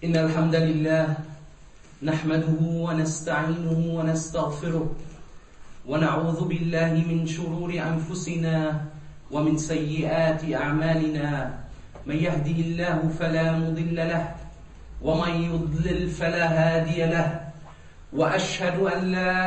إن الحمد لله نحمده ونستعينه ونستغفره ونعوذ بالله من شرور أنفسنا ومن سيئات أعمالنا. من يهده الله فلا مضل له ومن يضلل فلا هادي له، وأشهد أن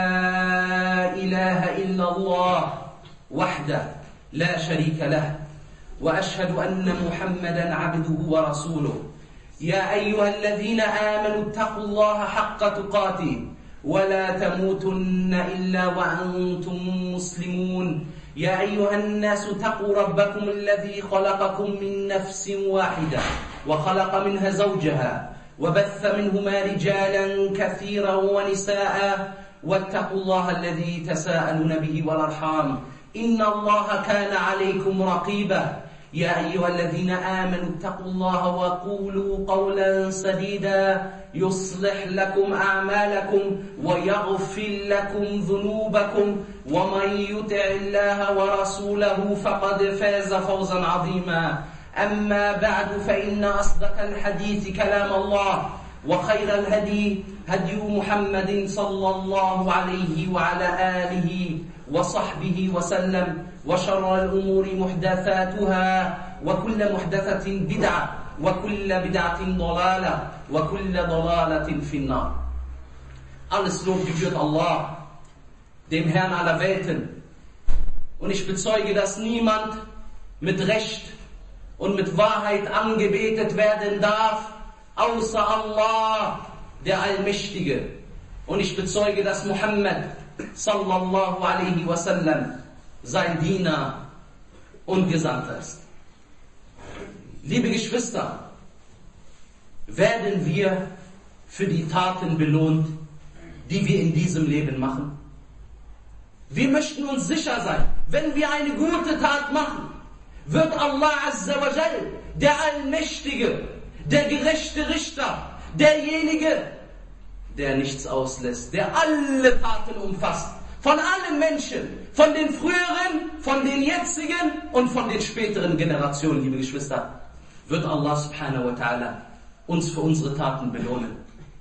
لا إله إلا الله وحده لا شريك له، وأشهد أن محمدا عبده ورسوله. يا أيها الذين آمنوا اتقوا الله حق تقاته ولا تموتن إلا وأنتم مسلمون. يا أيها الناس اتقوا ربكم الذي خلقكم من نفس واحدة وخلق منها زوجها وبث منهما رجالا كثيرا ونساء، واتقوا الله الذي تساءلون به والأرحام إن الله كان عليكم رقيبا. يا أيها الذين آمنوا اتقوا الله وقولوا قولا سديدا يصلح لكم أعمالكم ويغفر لكم ذنوبكم، ومن يطع الله ورسوله فقد فاز فوزا عظيما. أما بعد، فإن أصدق الحديث كلام الله، وخير الهدي هدي محمد صلى الله عليه وعلى آله وصحبه وسلم، وشر الأمور محدثاتها، وكل محدثة بدعة، وكل بدعة ضلالة، وكل ضلالة في النار. Alles Lob gebührt Allah, dem Herrn aller Welten. Und ich bezeuge, dass niemand mit Recht und mit Wahrheit angebetet werden darf, außer Allah, der Allmächtige. Und ich bezeuge, dass Muhammad sallallahu alaihi wasallam sein Diener und Gesandter ist. Liebe Geschwister, werden wir für die Taten belohnt, die wir in diesem Leben machen? Wir möchten uns sicher sein, wenn wir eine gute Tat machen, wird Allah Azza wa Jal, der Allmächtige, der gerechte Richter, derjenige, der nichts auslässt, der alle Taten umfasst, von allen Menschen, von den früheren, von den jetzigen und von den späteren Generationen, liebe Geschwister, wird Allah subhanahu wa ta'ala uns für unsere Taten belohnen.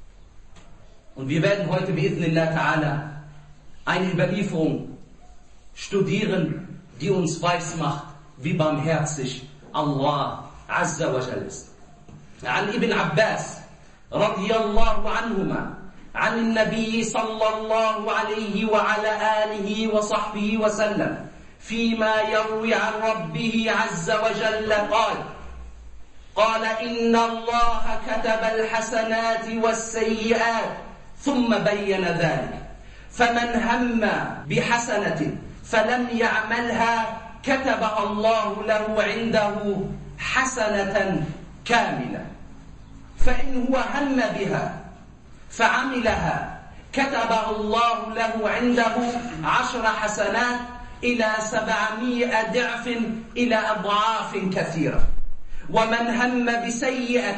Und wir werden heute bi'idhnillah ta'ala eine Überlieferung studieren, die uns weismacht, wie barmherzig Allah Azza wa Jal ist. An Ibn Abbas radiyallahu anhuma عن النبي صلى الله عليه وعلى آله وصحبه وسلم فيما يروي عن ربه عز وجل قال إن الله كتب الحسنات والسيئات ثم بين ذلك، فمن هم بحسنة فلم يعملها كتبها الله له عنده حسنة كاملة، فإن هو هم بها فعملها كتبه الله له عنده 10 حسنات إلى 700 ضعف إلى أضعاف كثيرة. ومن هم بسيئة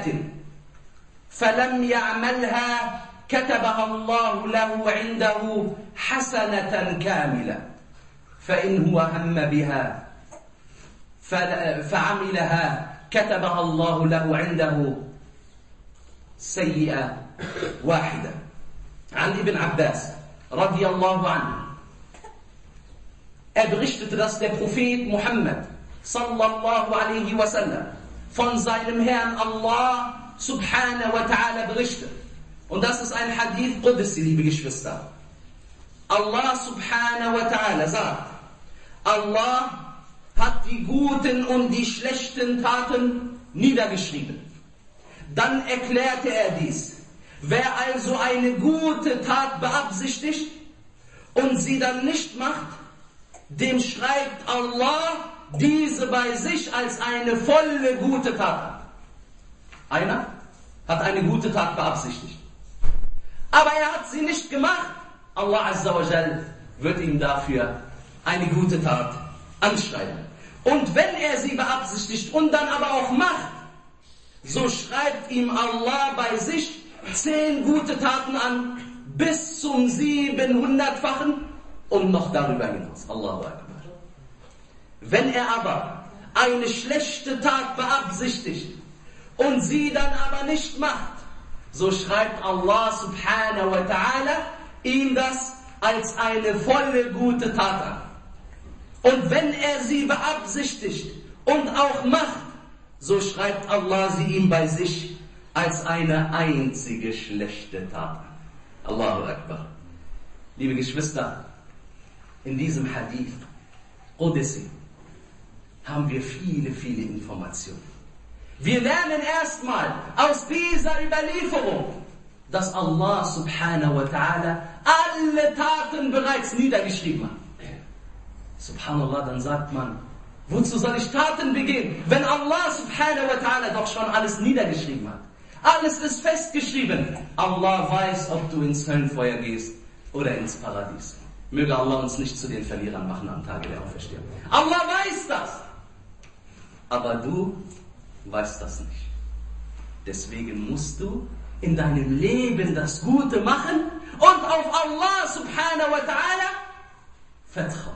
فلم يعملها كتبها الله له عنده حسنة كاملة، فإن هو هم بها فعملها كتبها الله له عنده سيئة واحدة. عن Ibn Abbas radiyallahu anhu. Berichtete, dass der Prophet Muhammad sallallahu alaihi wasallam von seinem Herrn Allah subhanahu wa ta'ala berichtet. Und das ist ein Hadith Qudsi, liebe Geschwister. Allah subhanahu wa ta'ala sagt, Allah hat die guten und die schlechten Taten niedergeschrieben. Dann erklärte er dies. Wer also eine gute Tat beabsichtigt und sie dann nicht macht, dem schreibt Allah diese bei sich als eine volle gute Tat an. Einer hat eine gute Tat beabsichtigt, aber er hat sie nicht gemacht. Allah Azza wa Jal wird ihm dafür eine gute Tat anschreiben. Und wenn er sie beabsichtigt und dann aber auch macht, so schreibt ihm Allah bei sich 10 gute Taten an, bis zum 700-fachen und noch darüber hinaus. Allahu Akbar. Wenn er aber eine schlechte Tat beabsichtigt und sie dann aber nicht macht, so schreibt Allah subhanahu wa ta'ala ihm das als eine volle gute Tat an. Und wenn er sie beabsichtigt und auch macht, so schreibt Allah sie ihm bei sich als eine einzige schlechte Tat an. Allahu Akbar. Liebe Geschwister, in diesem Hadith Qudsi haben wir viele, viele Informationen. Wir lernen erstmal aus dieser Überlieferung, dass Allah subhanahu wa ta'ala alle Taten bereits niedergeschrieben hat. Subhanallah, dann sagt man, wozu soll ich Taten begehen, wenn Allah subhanahu wa ta'ala doch schon alles niedergeschrieben hat? Alles ist festgeschrieben. Allah weiß, ob du ins Höllenfeuer gehst oder ins Paradies. Möge Allah uns nicht zu den Verlierern machen am Tage der Auferstehung. Allah weiß das. Aber du weißt das nicht. Deswegen musst du in deinem Leben das Gute machen und auf Allah subhanahu wa ta'ala vertrauen.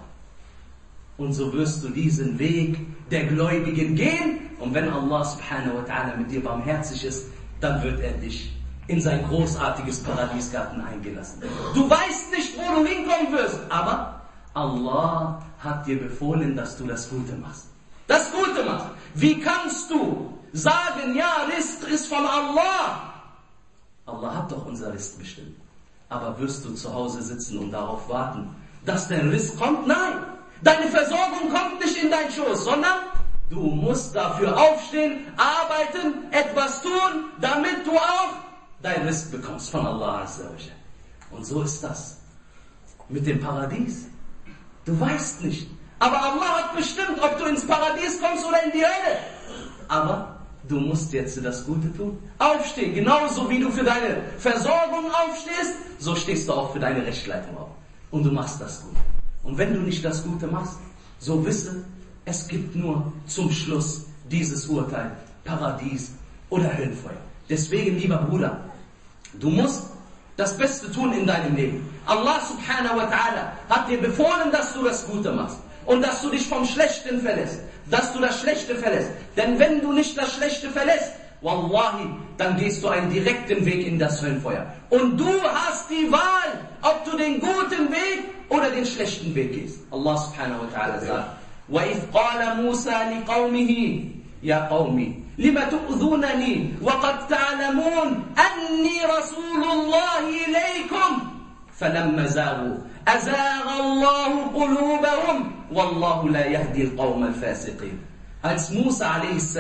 Und so wirst du diesen Weg der Gläubigen gehen. Und wenn Allah subhanahu wa ta'ala mit dir barmherzig ist, dann wird er dich in sein großartiges Paradiesgarten eingelassen. Du weißt nicht, wo du hinkommen wirst, aber Allah hat dir befohlen, dass du das Gute machst. Das Gute machst. Wie kannst du sagen, ja, Rizq ist von Allah? Allah hat doch unser Rizq bestimmt. Aber wirst du zu Hause sitzen und darauf warten, dass dein Rizq kommt? Nein. Deine Versorgung kommt nicht in deinen Schoß, sondern du musst dafür aufstehen, arbeiten, etwas tun, damit du auch dein Rizq bekommst von Allah Azza wa Jalla. Und so ist das mit dem Paradies. Du weißt nicht. Aber Allah hat bestimmt, ob du ins Paradies kommst oder in die Hölle. Aber du musst jetzt das Gute tun. Aufstehen. Genauso wie du für deine Versorgung aufstehst, so stehst du auch für deine Rechtsleitung auf. Und du machst das Gute. Und wenn du nicht das Gute machst, so wisse, es gibt nur zum Schluss dieses Urteil, Paradies oder Höllenfeuer. Deswegen, lieber Bruder, du musst das Beste tun in deinem Leben. Allah subhanahu wa ta'ala hat dir befohlen, dass du das Gute machst. Und dass du dich vom Schlechten verlässt. Dass du das Schlechte verlässt. Denn wenn du nicht das Schlechte verlässt, wallahi, dann gehst du einen direkten Weg in das Höllenfeuer. Und du hast die Wahl, ob du den guten Weg oder den schlechten Weg gehst. Allah subhanahu wa ta'ala sagt, وَإِذْ قَالَ مُوسَى لِقَوْمِهِ يَا قَوْمِ لِمَ تُؤْذُونَنِي وَقَدْ تَعْلَمُونَ أَنِّي رَسُولُ اللَّهِ إِلَيْكُمْ فَلَمَّ زَاغُوا أَزَاغَ اللَّهُ قُلُوبَهُمْ وَاللَّهُ لَا يَهْدِي الْقَوْمَ الْفَاسِقِينَ. Als Musa a.s.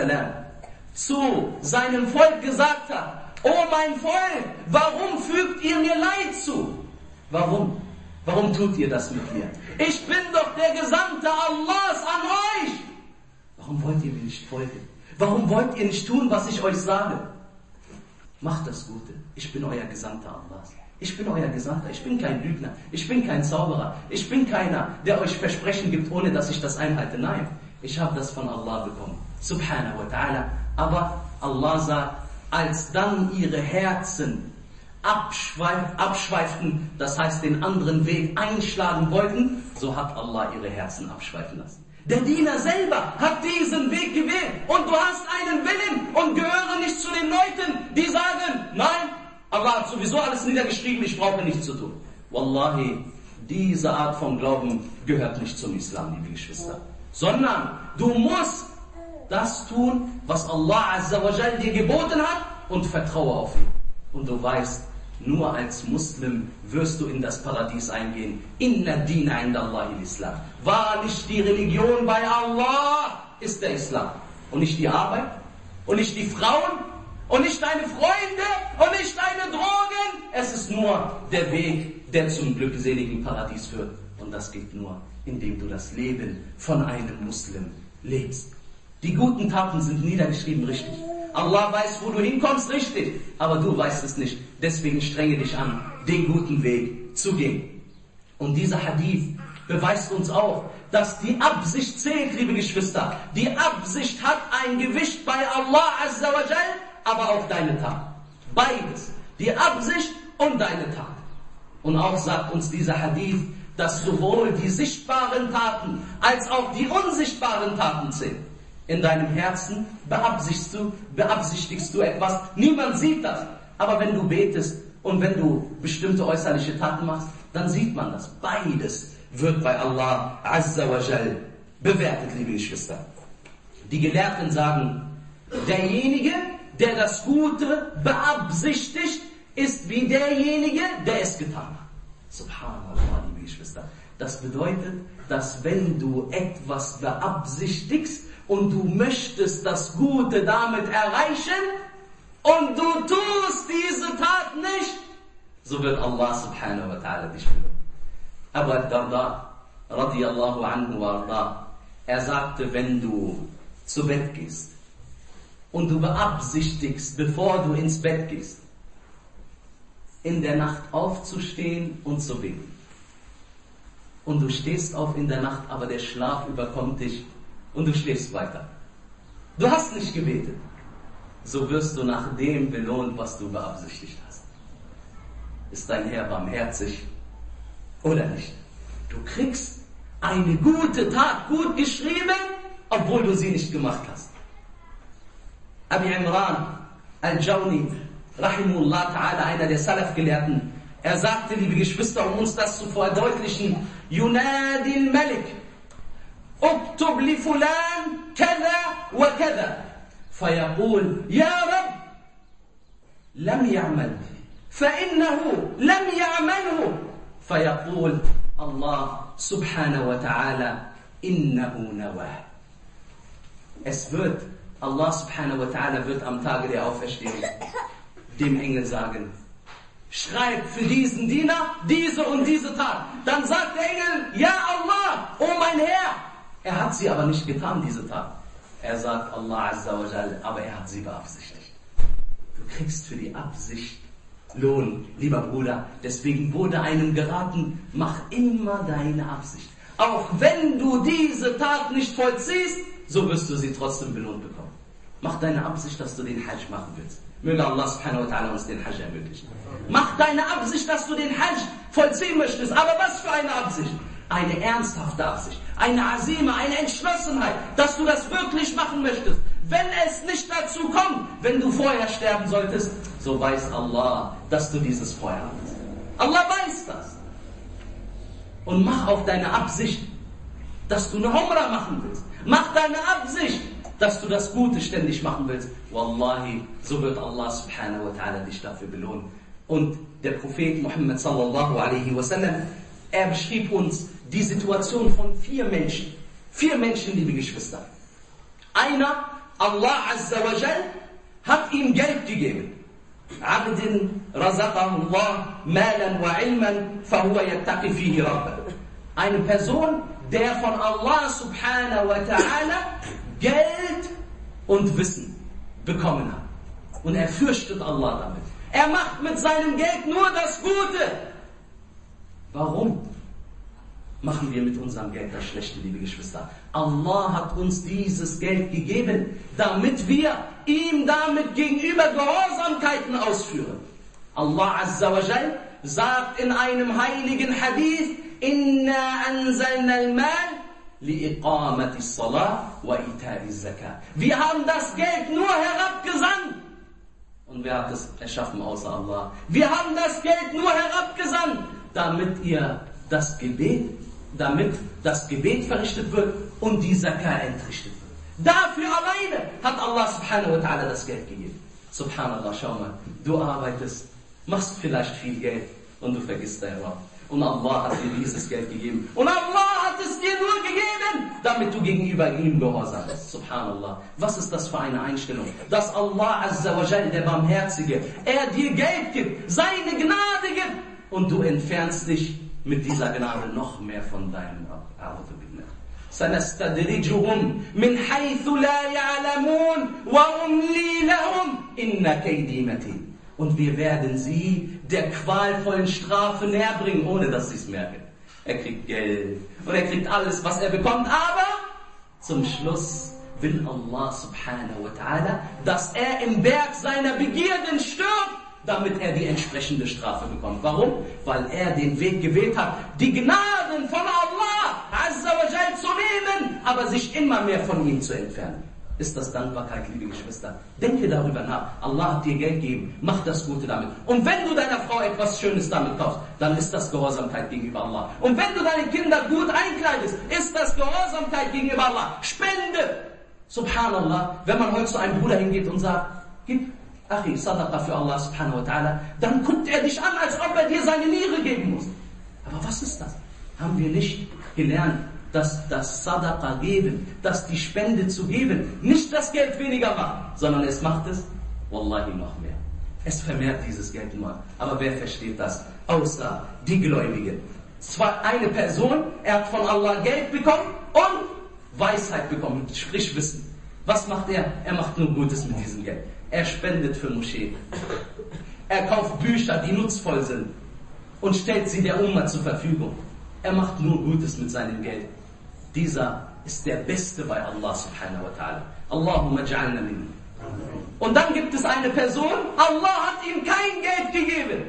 zu seinem Volk gesagt hat, oh mein Volk, warum fügt ihr mir Leid zu? Warum? Warum tut ihr das mit mir? Ich bin doch der Gesandte Allahs an euch. Warum wollt ihr mir nicht folgen? Warum wollt ihr nicht tun, was ich euch sage? Macht das Gute. Ich bin euer Gesandter Allahs. Ich bin euer Gesandter. Ich bin kein Lügner. Ich bin kein Zauberer. Ich bin keiner, der euch Versprechen gibt, ohne dass ich das einhalte. Nein, ich habe das von Allah bekommen. Subhanahu wa ta'ala. Aber Allah sagt, als dann ihre Herzen abschweiften, das heißt den anderen Weg einschlagen wollten, so hat Allah ihre Herzen abschweifen lassen. Der Diener selber hat diesen Weg gewählt und du hast einen Willen und gehöre nicht zu den Leuten, die sagen, nein, Allah hat sowieso alles niedergeschrieben, ich brauche nichts zu tun. Wallahi, diese Art von Glauben gehört nicht zum Islam, liebe Geschwister. Sondern du musst das tun, was Allah Azza wa Jal dir geboten hat und vertraue auf ihn. Und du weißt, nur als Muslim wirst du in das Paradies eingehen. Inna dina inda Allahi l-Islam. Wahrlich, die Religion bei Allah ist der Islam. Und nicht die Arbeit, und nicht die Frauen, und nicht deine Freunde, und nicht deine Drogen. Es ist nur der Weg, der zum glückseligen Paradies führt. Und das geht nur, indem du das Leben von einem Muslim lebst. Die guten Taten sind niedergeschrieben, richtig. Allah weiß, wo du hinkommst, richtig. Aber du weißt es nicht. Deswegen strenge dich an, den guten Weg zu gehen. Und dieser Hadith beweist uns auch, dass die Absicht zählt, liebe Geschwister. Die Absicht hat ein Gewicht bei Allah Azza wa Jal, aber auch deine Tat. Beides. Die Absicht und deine Tat. Und auch sagt uns dieser Hadith, dass sowohl die sichtbaren Taten als auch die unsichtbaren Taten zählen. In deinem Herzen beabsichtigst du etwas, niemand sieht das. Aber wenn du betest und wenn du bestimmte äußerliche Taten machst, dann sieht man das. Beides wird bei Allah Azza wa Jal bewertet, liebe Geschwister. Die Gelehrten sagen, derjenige, der das Gute beabsichtigt, ist wie derjenige, der es getan hat. Subhanallah, liebe Geschwister. Das bedeutet, dass wenn du etwas beabsichtigst und du möchtest das Gute damit erreichen und du tust diese Tat nicht, so wird Allah subhanahu wa ta'ala dich belohnen. Abu Darda, radiyallahu anhu wa arda, er sagte, wenn du zu Bett gehst und du beabsichtigst, bevor du ins Bett gehst, in der Nacht aufzustehen und zu beten. Und du stehst auf in der Nacht, aber der Schlaf überkommt dich und du schläfst weiter. Du hast nicht gebetet. So wirst du nach dem belohnt, was du beabsichtigt hast. Ist dein Herr barmherzig oder nicht? Du kriegst eine gute Tat gut geschrieben, obwohl du sie nicht gemacht hast. Abi Imran al-Jawni, rahimullah ta'ala, einer der Salaf-Gelehrten, er sagte, liebe Geschwister, um uns das zu verdeutlichen, Yunadi al-Malik, uktub li fulan kada wa kada, fayaqul, ya Rab, lam ya'mal, fa'innahu lam ya'malhu, fayaqul, Allah subhanahu wa ta'ala, innahu nawah. Es wird, Allah subhanahu wa ta'ala wird am Tage der Auferstehung dem Engel sagen, schreib für diesen Diener diese und diese Tat. Dann sagt der Engel, ja Allah, oh mein Herr. Er hat sie aber nicht getan, diese Tat. Er sagt, Allah Azza wa Jal, aber er hat sie beabsichtigt. Du kriegst für die Absicht Lohn, lieber Bruder. Deswegen wurde einem geraten, mach immer deine Absicht. Auch wenn du diese Tat nicht vollziehst, so wirst du sie trotzdem belohnt bekommen. Mach deine Absicht, dass du den Hajj machen willst. Möge Allah subhanahu wa ta'ala uns den Hajj ermöglichen. Mach deine Absicht, dass du den Hajj vollziehen möchtest. Aber was für eine Absicht? Eine ernsthafte Absicht. Eine Azima, eine Entschlossenheit, dass du das wirklich machen möchtest. Wenn es nicht dazu kommt, wenn du vorher sterben solltest, so weiß Allah, dass du dieses vorher hattest. Allah weiß das. Und mach auch deine Absicht, dass du eine Umrah machen willst. Mach deine Absicht, dass du das Gute ständig machen willst. Wallahi, so wird Allah subhanahu wa ta'ala dich dafür belohnen. Und der Prophet Muhammad sallallahu alaihi wasallam, er beschrieb uns die Situation von 4 Menschen. 4 Menschen, liebe Geschwister. Einer, Allah Azza wa Jal, hat ihm Geld gegeben. Abdin razaqahu Allah malan wa ilman fahuwa yattaqi fihi rabbah. Eine Person, der von Allah subhanahu wa ta'ala Geld und Wissen bekommen hat. Und er fürchtet Allah damit. Er macht mit seinem Geld nur das Gute. Warum machen wir mit unserem Geld das Schlechte, liebe Geschwister? Allah hat uns dieses Geld gegeben, damit wir ihm damit gegenüber Gehorsamkeiten ausführen. Allah Azza wa Jal sagt in einem heiligen Hadith, Inna anzalna al-mal li'iqamati as-salah wa ita'i az-zakah. Wir haben das Geld nur herabgesandt. Und wer hat es erschaffen außer Allah? Wir haben das Geld nur herabgesandt, damit das Gebet verrichtet wird und die Zakah entrichtet wird. Dafür alleine hat Allah subhanahu wa ta'ala das Geld gegeben. Subhanallah, schau mal, du arbeitest, machst vielleicht viel Geld und du vergisst dein Rabb. Und Allah hat dir dieses Geld gegeben. Und Allah hat es dir nur gegeben, damit du gegenüber ihm gehorsam bist. Subhanallah. Was ist das für eine Einstellung? Dass Allah Azza wa Jal, der Barmherzige, er dir Geld gibt, seine Gnade gibt. Und du entfernst dich mit dieser Gnade noch mehr von deinem Rabb. سَنَسْتَدْرِجُهُمْ مِنْ حَيْثُ لَا يَعْلَمُونَ وَأُمْلِي لَهُمْ إِنَّ كَيْدِي مَتِينٌ. Und wir werden sie der qualvollen Strafe näher bringen, ohne dass sie es merken. Er kriegt Geld und er kriegt alles, was er bekommt, aber zum Schluss will Allah subhanahu wa ta'ala, dass er im Berg seiner Begierden stirbt, damit er die entsprechende Strafe bekommt. Warum? Weil er den Weg gewählt hat, die Gnaden von Allah Azza wa Jal zu nehmen, aber sich immer mehr von ihm zu entfernen. ist das Dankbarkeit, liebe Geschwister. Denke darüber nach. Allah hat dir Geld gegeben. Mach das Gute damit. Und wenn du deiner Frau etwas Schönes damit kaufst, dann ist das Gehorsamkeit gegenüber Allah. Und wenn du deine Kinder gut einkleidest, ist das Gehorsamkeit gegenüber Allah. Spende! Subhanallah, wenn man heute zu einem Bruder hingeht und sagt, gib Achi, Sadaqa für Allah subhanahu wa ta'ala, dann guckt er dich an, als ob er dir seine Niere geben muss. Aber was ist das? Haben wir nicht gelernt, dass das Sadaqa geben, dass die Spende zu geben, nicht das Geld weniger macht, sondern es macht es, Wallahi, noch mehr. Es vermehrt dieses Geld nur. Aber wer versteht das? Außer die Gläubigen. Zwar eine Person, er hat von Allah Geld bekommen und Weisheit bekommen, sprich Wissen. Was macht er? Er macht nur Gutes mit diesem Geld. Er spendet für Moscheen. Er kauft Bücher, die nutzvoll sind und stellt sie der Umma zur Verfügung. Er macht nur Gutes mit seinem Geld. Dieser ist der Beste bei Allah subhanahu wa ta'ala. Allahumma ja'alna minhu. Und dann gibt es eine Person, Allah hat ihm kein Geld gegeben.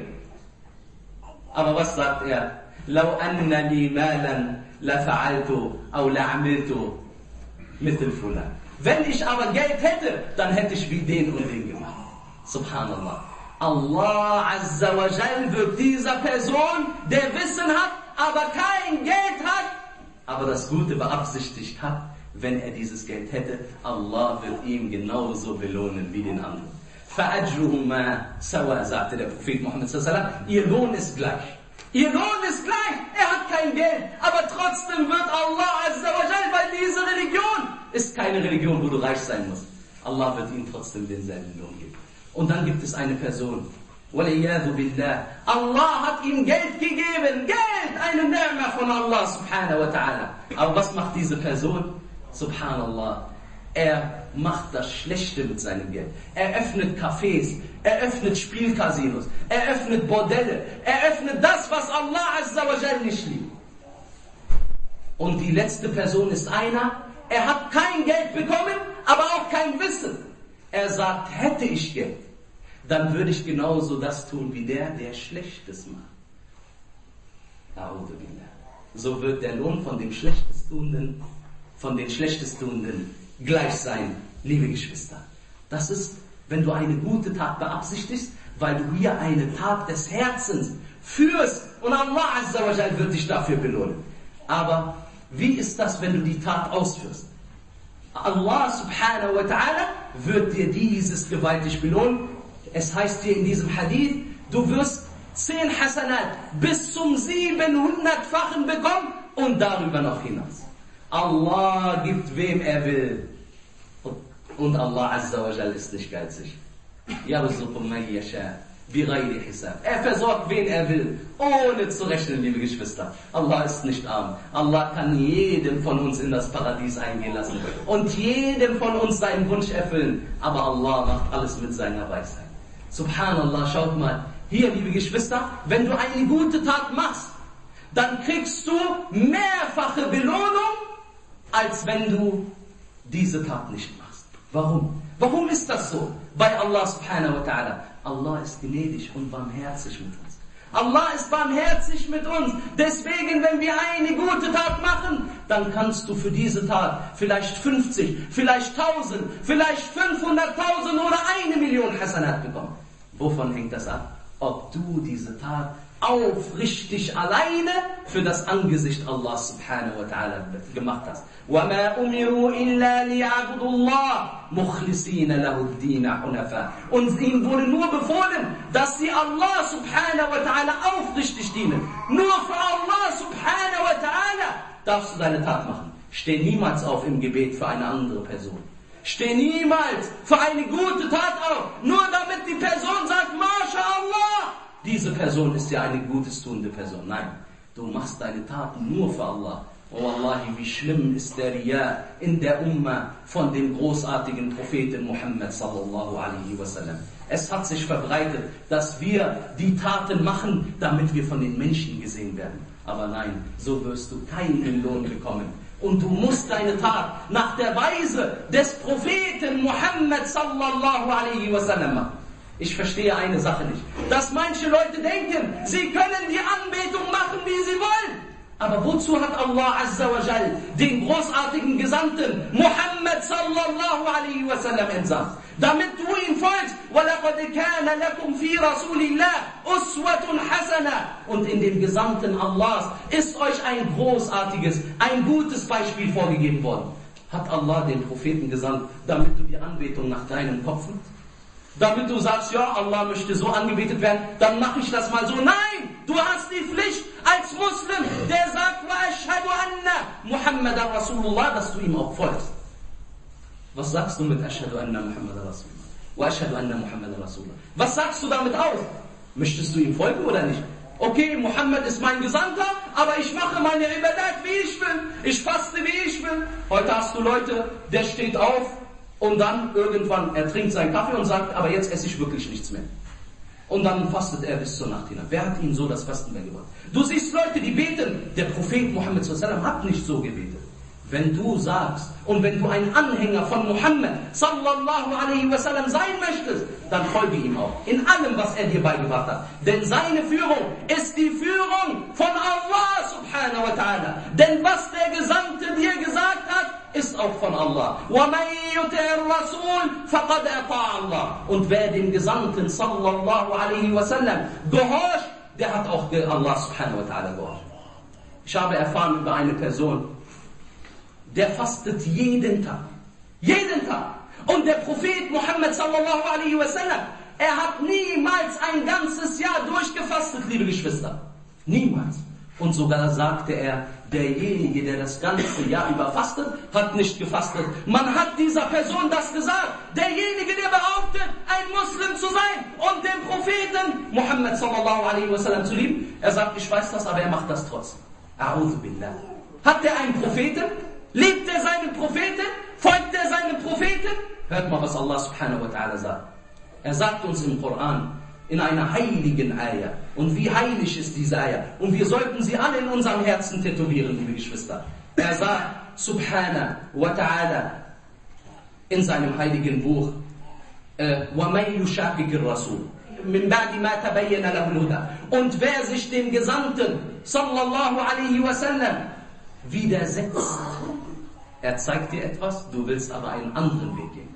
Aber was sagt er? Lau anna li malan la fa'altu aw la amiltu mithl fulan. Wenn ich aber Geld hätte, dann hätte ich wie den und den gemacht. Subhanallah. Allah Azza wa Jal wird dieser Person, der Wissen hat, aber kein Geld hat, aber das Gute beabsichtigt hat, wenn er dieses Geld hätte, Allah wird ihm genauso belohnen wie den anderen. فَأَجْرُهُمَا سَوَى, sagte der Prophet Muhammad sallallahu alaihi wasallam, ihr Lohn ist gleich. Ihr Lohn ist gleich, er hat kein Geld, aber trotzdem wird Allah Azza wa Jal, weil diese Religion ist keine Religion, wo du reich sein musst. Allah wird ihm trotzdem denselben Lohn geben. Und dann gibt es eine Person, وَلِيَّاذُ بِاللَّهِ, Allah hat ihm Geld gegeben, Geld, eine Ni'ma von Allah subhanahu wa ta'ala. Aber was macht diese Person? Subhanallah, er macht das Schlechte mit seinem Geld. Er öffnet Cafés, er öffnet Spielcasinos, er öffnet Bordelle, er öffnet das, was Allah Azza wa Jal nicht liebt. Und die letzte Person ist einer, er hat kein Geld bekommen, aber auch kein Wissen. Er sagt, hätte ich Geld, dann würde ich genauso das tun wie der Schlechtes macht. So wird der Lohn von dem Schlechtestuenden, gleich sein, liebe Geschwister. Das ist, wenn du eine gute Tat beabsichtigst, weil du hier eine Tat des Herzens führst und Allah Azza wa Jal wird dich dafür belohnen. Aber wie ist das, wenn du die Tat ausführst? Allah subhanahu wa ta'ala wird dir dieses gewaltig belohnen. Es heißt hier in diesem Hadith, du wirst 10 Hasanat bis zum 700-fachen bekommen und darüber noch hinaus. Allah gibt wem er will. Und Allah Azza wa Jal ist nicht geizig. Yarzuqu man yasha bighayri hisab. Er versorgt wen er will, ohne zu rechnen, liebe Geschwister. Allah ist nicht arm. Allah kann jedem von uns in das Paradies eingehen lassen und jedem von uns seinen Wunsch erfüllen. Aber Allah macht alles mit seiner Weisheit. Subhanallah, schaut mal. Hier, liebe Geschwister, wenn du eine gute Tat machst, dann kriegst du mehrfache Belohnung, als wenn du diese Tat nicht machst. Warum? Warum ist das so? Bei Allah subhanahu wa ta'ala. Allah ist gnädig und barmherzig mit uns. Allah ist barmherzig mit uns. Deswegen, wenn wir eine gute Tat machen, dann kannst du für diese Tat vielleicht 50, vielleicht 1000, vielleicht 500.000 oder 1 Million Hasanat bekommen. Wovon hängt das ab? Ob du diese Tat aufrichtig alleine für das Angesicht Allah subhanahu wa ta'ala gemacht hast. وَمَا أُمِرُوا إِلَّا لِيَعْبُدُوا اللَّهَ مُخْلِصِينَ لَهُ الدِّينَ حُنَفَاءَ. Und ihnen wurde nur befohlen, dass sie Allah subhanahu wa ta'ala aufrichtig dienen. Nur für Allah subhanahu wa ta'ala darfst du deine Tat machen. Steh niemals auf im Gebet für eine andere Person. Steh niemals für eine gute Tat auf, nur damit die Person sagt, MashaAllah, diese Person ist ja eine gutes tuende Person. Nein, du machst deine Taten nur für Allah. Oh Wallahi, wie schlimm ist der Riya in der Umma von dem großartigen Propheten Muhammad sallallahu alaihi wasallam. Es hat sich verbreitet, dass wir die Taten machen, damit wir von den Menschen gesehen werden. Aber nein, so wirst du keinen Lohn bekommen. Und du musst deine Tat nach der Weise des Propheten Muhammad sallallahu alaihi wasallam machen. Ich verstehe eine Sache nicht. Dass manche Leute denken, sie können die Anbetung machen, wie sie wollen. Aber wozu hat Allah Azza wa Jal den großartigen Gesandten Muhammad sallallahu alaihi wasallam entsandt? Damit du ihm folgst. وَلَقَدْ كَانَ لَكُمْ فِي رَسُولِ اللَّهِ أُسْوَةٌ حَسَنَةٌ. Und in dem Gesandten Allahs ist euch ein großartiges, ein gutes Beispiel vorgegeben worden. Hat Allah den Propheten gesandt, damit du die Anbetung nach deinem Kopf machst? Damit du sagst, ja, Allah möchte so angebetet werden, dann mache ich das mal so. Nein, du hast die Pflicht als Muslim, der sagt, wa ashhadu anna Muhammadan Rasulullah, dass du ihm auch folgst. Was sagst du mit ashhadu anna Muhammadan Rasulullah? Wa ashhadu anna Muhammadan Rasulullah. Was sagst du damit aus? Möchtest du ihm folgen oder nicht? Okay, Muhammad ist mein Gesandter, aber ich mache meine Ibadat, wie ich will. Ich faste, wie ich will. Heute hast du Leute, der steht auf und dann irgendwann, er trinkt seinen Kaffee und sagt, aber jetzt esse ich wirklich nichts mehr. Und dann fastet er bis zur Nacht hinein. Wer hat ihm so das Fasten beigebracht? Du siehst Leute, die beten. Der Prophet Muhammad sallallahu alaihi wasallam hat nicht so gebetet. Wenn du sagst und wenn du ein Anhänger von Muhammad sallallahu alaihi wasallam sein möchtest, dann folge ihm auch in allem, was er dir beigebracht hat. Denn seine Führung ist die Führung von Allah subhanahu wa ta'ala. Denn was der Gesandte dir gesagt hat, ist auch von Allah. وَمَنْ يُطِعِ الرَّسُولَ فَقَدْ أَطَاعَ اللَّهَ. Und wer dem Gesandten sallallahu alaihi wasallam gehorcht, der hat auch Allah subhanahu wa ta'ala gehorcht. Ich habe erfahren über eine Person, der fastet jeden Tag. Jeden Tag. Und der Prophet Muhammad sallallahu alaihi wasallam, er hat niemals ein ganzes Jahr durchgefastet, liebe Geschwister. Niemals. Und sogar sagte er, derjenige, der das ganze Jahr über fastet, hat nicht gefastet. Man hat dieser Person das gesagt. Derjenige, der behauptet, ein Muslim zu sein und den Propheten Muhammad sallallahu alaihi wasallam zu lieben, er sagt, ich weiß das, aber er macht das trotzdem. A'udhu billah. Hat er einen Propheten? Liebt er seinen Propheten? Folgt er seinen Propheten? Hört mal, was Allah subhanahu wa ta'ala sagt. Er sagt uns im Koran, in einer heiligen Ayah. Und wie heilig ist diese Ayah? Und wir sollten sie alle in unserem Herzen tätowieren, liebe Geschwister. Er sagt, subhanahu wa ta'ala, in seinem heiligen Buch, وَمَنْ يُشَاقِقِ الرَّسُولِ مِنْ بَعْدِ مَا تَبَيَّنَ لَهُ الْهُدَى. Und wer sich dem Gesandten, sallallahu alaihi wasallam, widersetzt, er zeigt dir etwas, du willst aber einen anderen Weg gehen.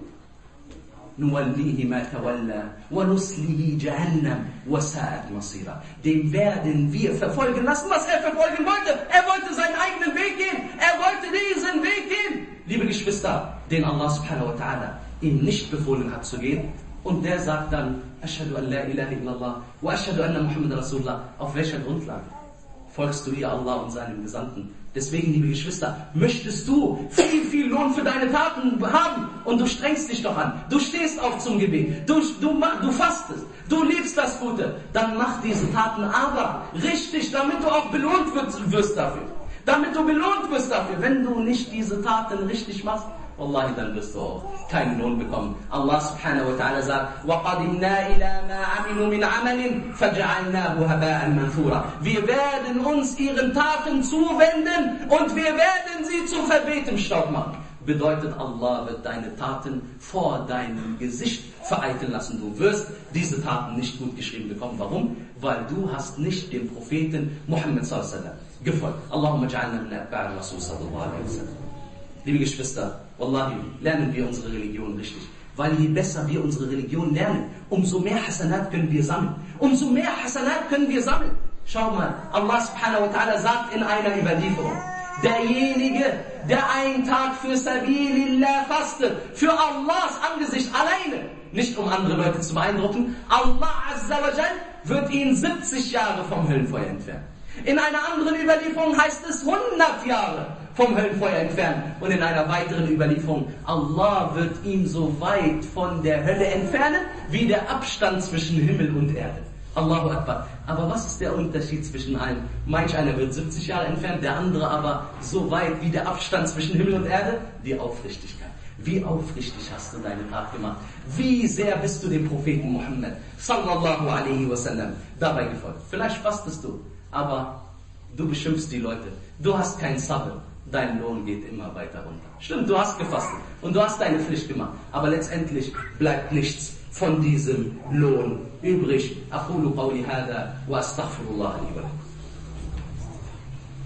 نُوَلِّهِ مَا تَوَلَّى وَنُسْلِهِ جَهَنَّمْ وَسَاءَتْ مَصِيرًا. Dem werden wir verfolgen lassen, was er verfolgen wollte. Er wollte seinen eigenen Weg gehen. Er wollte diesen Weg gehen. Liebe Geschwister, den Allah subhanahu wa ta'ala ihm nicht befohlen hat zu gehen. Und der sagt dann, Ashhadu an la ilaha illallah wa ashhadu anna Muhammad Rasulullah. Auf welcher Grundlage folgst du ihr Allah und seinem Gesandten? Deswegen, liebe Geschwister, möchtest du viel, viel Lohn für deine Taten haben und du strengst dich doch an, du stehst auf zum Gebet, du fastest, du liebst das Gute, dann mach diese Taten aber richtig, damit du auch belohnt wirst dafür. Damit du belohnt wirst dafür. Wenn du nicht diese Taten richtig machst, Wallahi, dann wirst du auch keinen Lohn bekommen. Allah subhanahu wa ta'ala sagt, وَقَدِمْنَا إِلَى مَا عَمِلُوا مِنْ عَمَلٍ فَجَعَلْنَاهُ هَبَاءً مَنْثُورًا. Wir werden uns ihren Taten zuwenden und wir werden sie zu verwehtem Staub machen. Bedeutet, Allah wird deine Taten vor deinem Gesicht vereiteln lassen. Du wirst diese Taten nicht gut geschrieben bekommen. Warum? Weil du hast nicht dem Propheten Muhammad sallallahu alaihi wasallam gefolgt. Allahumma ja'alna min atba'i Rasul sallallahu alaihi wasallam. Liebe Geschwister, Wallahi, lernen wir unsere Religion richtig. Weil je besser wir unsere Religion lernen, umso mehr Hasanat können wir sammeln. Umso mehr Hasanat können wir sammeln. Schau mal, Allah subhanahu wa ta'ala sagt in einer Überlieferung, derjenige, der einen Tag für Sabilillah fastet, für Allahs Angesicht alleine, nicht um andere Leute zu beeindrucken, Allah azza wa jal wird ihn 70 Jahre vom Höllenfeuer entfernen. In einer anderen Überlieferung heißt es 100 Jahre vom Höllenfeuer entfernen. Und in einer weiteren Überlieferung, Allah wird ihn so weit von der Hölle entfernen, wie der Abstand zwischen Himmel und Erde. Allahu Akbar. Aber was ist der Unterschied zwischen allen? Manch einer wird 70 Jahre entfernt, der andere aber so weit wie der Abstand zwischen Himmel und Erde? Die Aufrichtigkeit. Wie aufrichtig hast du deine Tat gemacht? Wie sehr bist du dem Propheten Muhammad sallallahu alaihi wasallam dabei gefolgt? Vielleicht fastest du, aber du beschimpfst die Leute. Du hast kein Sabr. Dein Lohn geht immer weiter runter. Stimmt, du hast gefastet und du hast deine Pflicht gemacht. Aber letztendlich bleibt nichts von diesem Lohn übrig. Aqulu qawli hada wa astaghfirullah li wa lakum.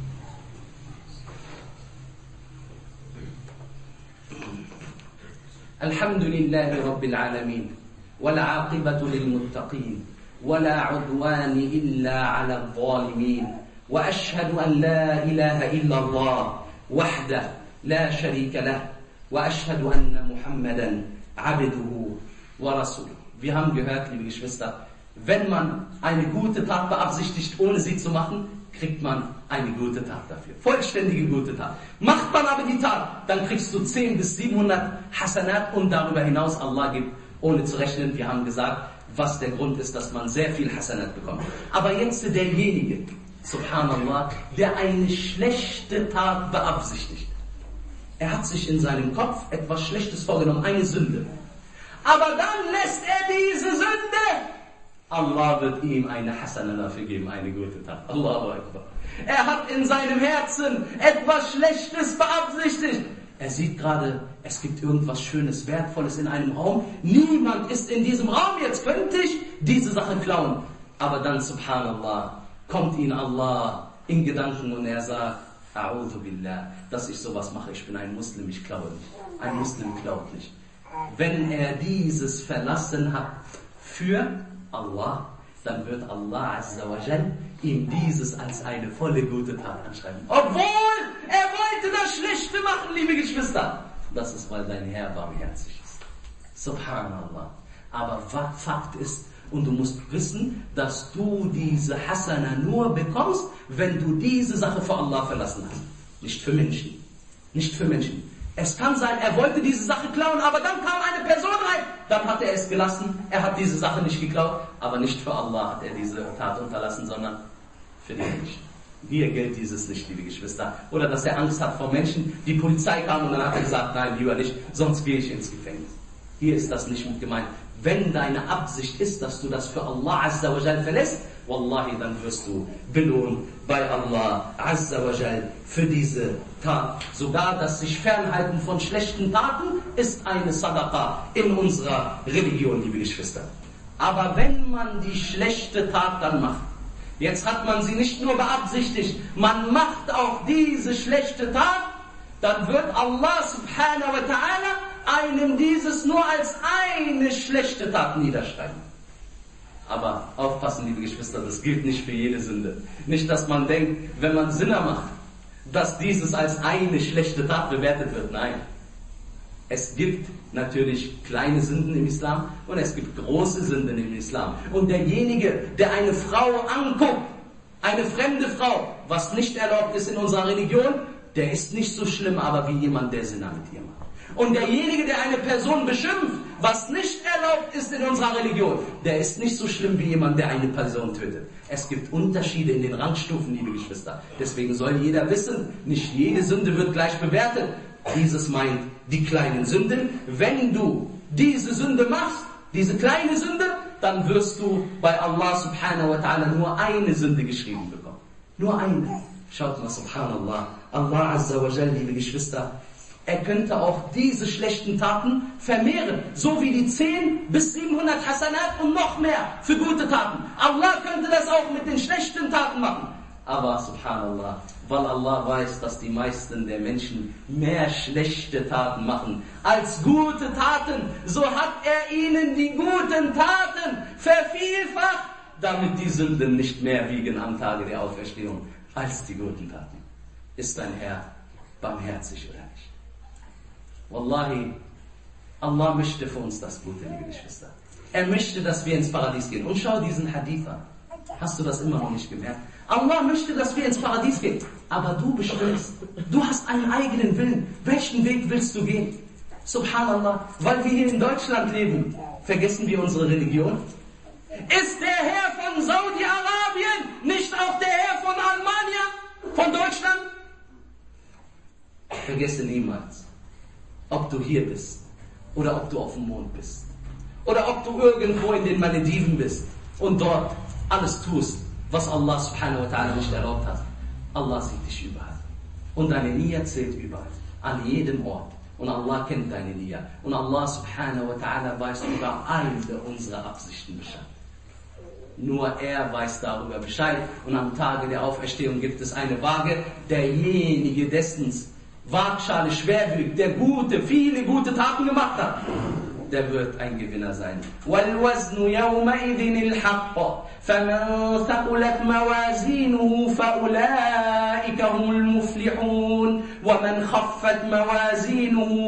Alhamdulillahi Rabbil Alamin. والعاقبة للمتقين ولا عدوان إلا على الظالمين وأشهد أن لا إله إلا الله وحده لا شريك له وأشهد أن محمدا عبده ورسوله. Wir haben gehört, liebe Geschwister, wenn man eine gute Tat beabsichtigt, ohne sie zu machen, kriegt man eine gute Tat dafür. Vollständige gute Tat. Macht man aber die Tat, dann kriegst du 10 bis 700 Hasanat und darüber hinaus Allah gibt, ohne zu rechnen. Wir haben gesagt, was der Grund ist, dass man sehr viel Hasanat bekommt. Aber jetzt derjenige, subhanallah, der eine schlechte Tat beabsichtigt. Er hat sich in seinem Kopf etwas Schlechtes vorgenommen, eine Sünde. Aber dann lässt er diese Sünde. Allah wird ihm eine Hasana dafür geben, eine gute Tat. Allahu Akbar. Er hat in seinem Herzen etwas Schlechtes beabsichtigt. Er sieht gerade, es gibt irgendwas Schönes, Wertvolles in einem Raum. Niemand ist in diesem Raum, jetzt könnte ich diese Sache klauen. Aber dann, subhanallah, kommt ihn Allah in Gedanken und er sagt, A'udhu billah, dass ich sowas mache, ich bin ein Muslim, ich klaue nicht. Ein Muslim klaut nicht. Wenn er dieses verlassen hat für Allah, dann wird Allah Azza wa Jal ihm dieses als eine volle gute Tat anschreiben. Obwohl er wollte das Schlechte machen, liebe Geschwister. Das ist, weil dein Herr barmherzig ist. Subhanallah. Aber Fakt ist, und du musst wissen, dass du diese Hasana nur bekommst, wenn du diese Sache für Allah verlassen hast. Nicht für Menschen. Nicht für Menschen. Es kann sein, er wollte diese Sache klauen, aber dann kam eine Person rein. Dann hat er es gelassen. Er hat diese Sache nicht geklaut, aber nicht für Allah hat er diese Tat unterlassen, sondern für die Menschen. Hier gilt dieses nicht, liebe Geschwister. Oder dass er Angst hat vor Menschen. Die Polizei kam und dann hat er gesagt, nein, lieber nicht, sonst gehe ich ins Gefängnis. Hier ist das nicht mit gemeint. Wenn deine Absicht ist, dass du das für Allah Azza wa Jal verlässt, wallahi, dann wirst du belohnt bei Allah Azza wa Jal für diese Tat. Sogar das sich fernhalten von schlechten Taten ist eine Sadaqa in unserer Religion, liebe Geschwister. Aber wenn man die schlechte Tat dann macht, jetzt hat man sie nicht nur beabsichtigt, man macht auch diese schlechte Tat, dann wird Allah subhanahu wa ta'ala einem dieses nur als eine schlechte Tat niederschreiben. Aber aufpassen, liebe Geschwister, das gilt nicht für jede Sünde. Nicht, dass man denkt, wenn man Sinner macht, dass dieses als eine schlechte Tat bewertet wird. Nein. Es gibt natürlich kleine Sünden im Islam und es gibt große Sünden im Islam. Und derjenige, der eine Frau anguckt, eine fremde Frau, was nicht erlaubt ist in unserer Religion, der ist nicht so schlimm, aber wie jemand, der Sinner mit ihr macht. Und derjenige, der eine Person beschimpft, was nicht erlaubt ist in unserer Religion, der ist nicht so schlimm wie jemand, der eine Person tötet. Es gibt Unterschiede in den Rangstufen, liebe Geschwister. Deswegen soll jeder wissen, nicht jede Sünde wird gleich bewertet. Dieses meint die kleinen Sünden. Wenn du diese Sünde machst, diese kleine Sünde, dann wirst du bei Allah subhanahu wa ta'ala nur eine Sünde geschrieben bekommen. Nur eine. Schaut mal, subhanallah. Allah Azza wa Jal, liebe Geschwister, er könnte auch diese schlechten Taten vermehren. So wie die 10 bis 700 Hasanat und noch mehr für gute Taten. Allah könnte das auch mit den schlechten Taten machen. Aber subhanallah, weil Allah weiß, dass die meisten der Menschen mehr schlechte Taten machen als gute Taten, so hat er ihnen die guten Taten vervielfacht, damit die Sünden nicht mehr wiegen am Tage der Auferstehung als die guten Taten. Ist dein Herr barmherzig oder nicht? Wallahi, Allah möchte für uns das Gute, liebe Geschwister. Er möchte, dass wir ins Paradies gehen. Und schau diesen Hadith an. Hast du das immer noch nicht gemerkt? Allah möchte, dass wir ins Paradies gehen. Aber du bestimmst. Du hast einen eigenen Willen. Welchen Weg willst du gehen? Subhanallah, weil wir hier in Deutschland leben, vergessen wir unsere Religion? Ist der Herr von Saudi-Arabien nicht auch der Herr von Almania? Von Deutschland? Vergesse niemals. Ob du hier bist, oder ob du auf dem Mond bist, oder ob du irgendwo in den Malediven bist und dort alles tust, was Allah subhanahu wa ta'ala nicht erlaubt hat. Allah sieht dich überall. Und deine Nia zählt überall, an jedem Ort. Und Allah kennt deine Nia. Und Allah subhanahu wa ta'ala weiß über alle unsere Absichten Bescheid. Nur er weiß darüber Bescheid. Und am Tage der Auferstehung gibt es eine Waage. Derjenige, Waagschale schwer wiegt, der viele gute Taten gemacht hat, der wird ein Gewinner sein. وَالْوَزْنُ يَوْمَئِذٍ الْحَقُّ فَمَنْ ثَقُلَتْ مَوَازِينُهُ فَأُولَئِكَ هُمُ الْمُفْلِحُونَ وَمَنْ خَفَّتْ مَوَازِينُهُ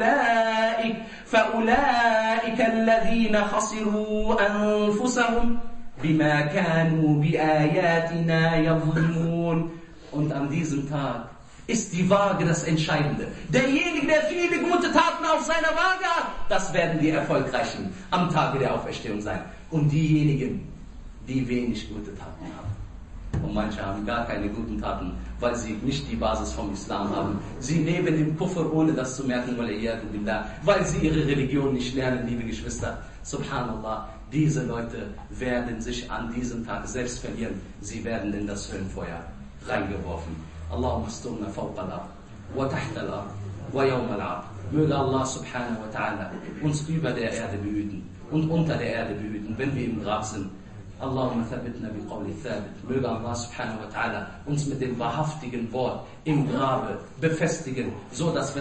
فَأُولَئِكَ الَّذِينَ خَسِرُوا أَنفُسَهُمْ بِمَا كَانُوا بِآيَاتِنَا يَظْلِمُونَ. Und an diesem Tag ist die Waage das Entscheidende. Derjenige, der viele gute Taten auf seiner Waage hat, das werden die Erfolgreichen am Tage der Auferstehung sein. Und diejenigen, die wenig gute Taten haben. Und manche haben gar keine guten Taten, weil sie nicht die Basis vom Islam haben. Sie leben im Kufr, ohne das zu merken, weil sie ihre Religion nicht lernen, liebe Geschwister. Subhanallah, diese Leute werden sich an diesem Tag selbst verlieren. Sie werden in das Höllenfeuer reingeworfen. Allahumma asturna fawqa al-ard wa tahta al-ard wa yawm al-'ard. Möge Allah subhanahu wa ta'ala uns über der Erde behüten und unter der Erde behüten, wenn wir im Grab sind. Allahumma thabbitna bi qawli thabit. Möge Allah subhanahu wa ta'ala uns mit dem wahrhaftigen Wort im Grabe befestigen, so dass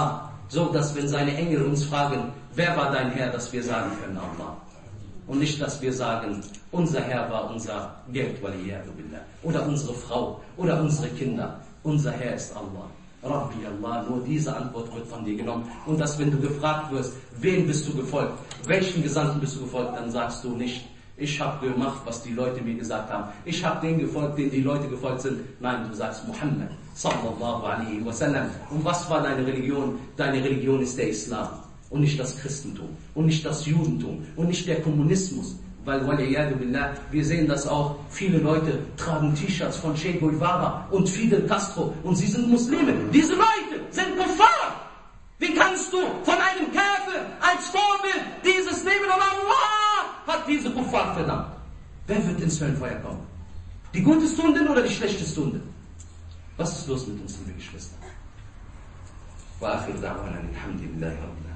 wenn seine Engel uns fragen, wer war dein Herr, dass wir sagen können, Allah. Und nicht, dass wir sagen, unser Herr war unser Geld, oder unsere Frau, oder unsere Kinder. Unser Herr ist Allah. Rabbi Allah, nur diese Antwort wird von dir genommen. Und dass, wenn du gefragt wirst, wem bist du gefolgt, welchen Gesandten bist du gefolgt, dann sagst du nicht, ich habe gemacht, was die Leute mir gesagt haben. Ich habe denen gefolgt, denen die Leute gefolgt sind. Nein, du sagst Muhammad, sallallahu alaihi wasallam. Und was war deine Religion? Deine Religion ist der Islam. Und nicht das Christentum. Und nicht das Judentum. Und nicht der Kommunismus. Weil, wir sehen das auch, viele Leute tragen T-Shirts von Che Guevara und Fidel Castro. Und sie sind Muslime. Diese Leute sind Kuffar. Wie kannst du von einem Kafir als Vorbild dieses nehmen? Und Allah hat diese Kuffar verdammt. Wer wird ins Höllenfeuer kommen? Die gute Stunde oder die schlechte Stunde? Was ist los mit uns, liebe Geschwister? Wa akhir da'wana alhamdulillahi rabbil alamin.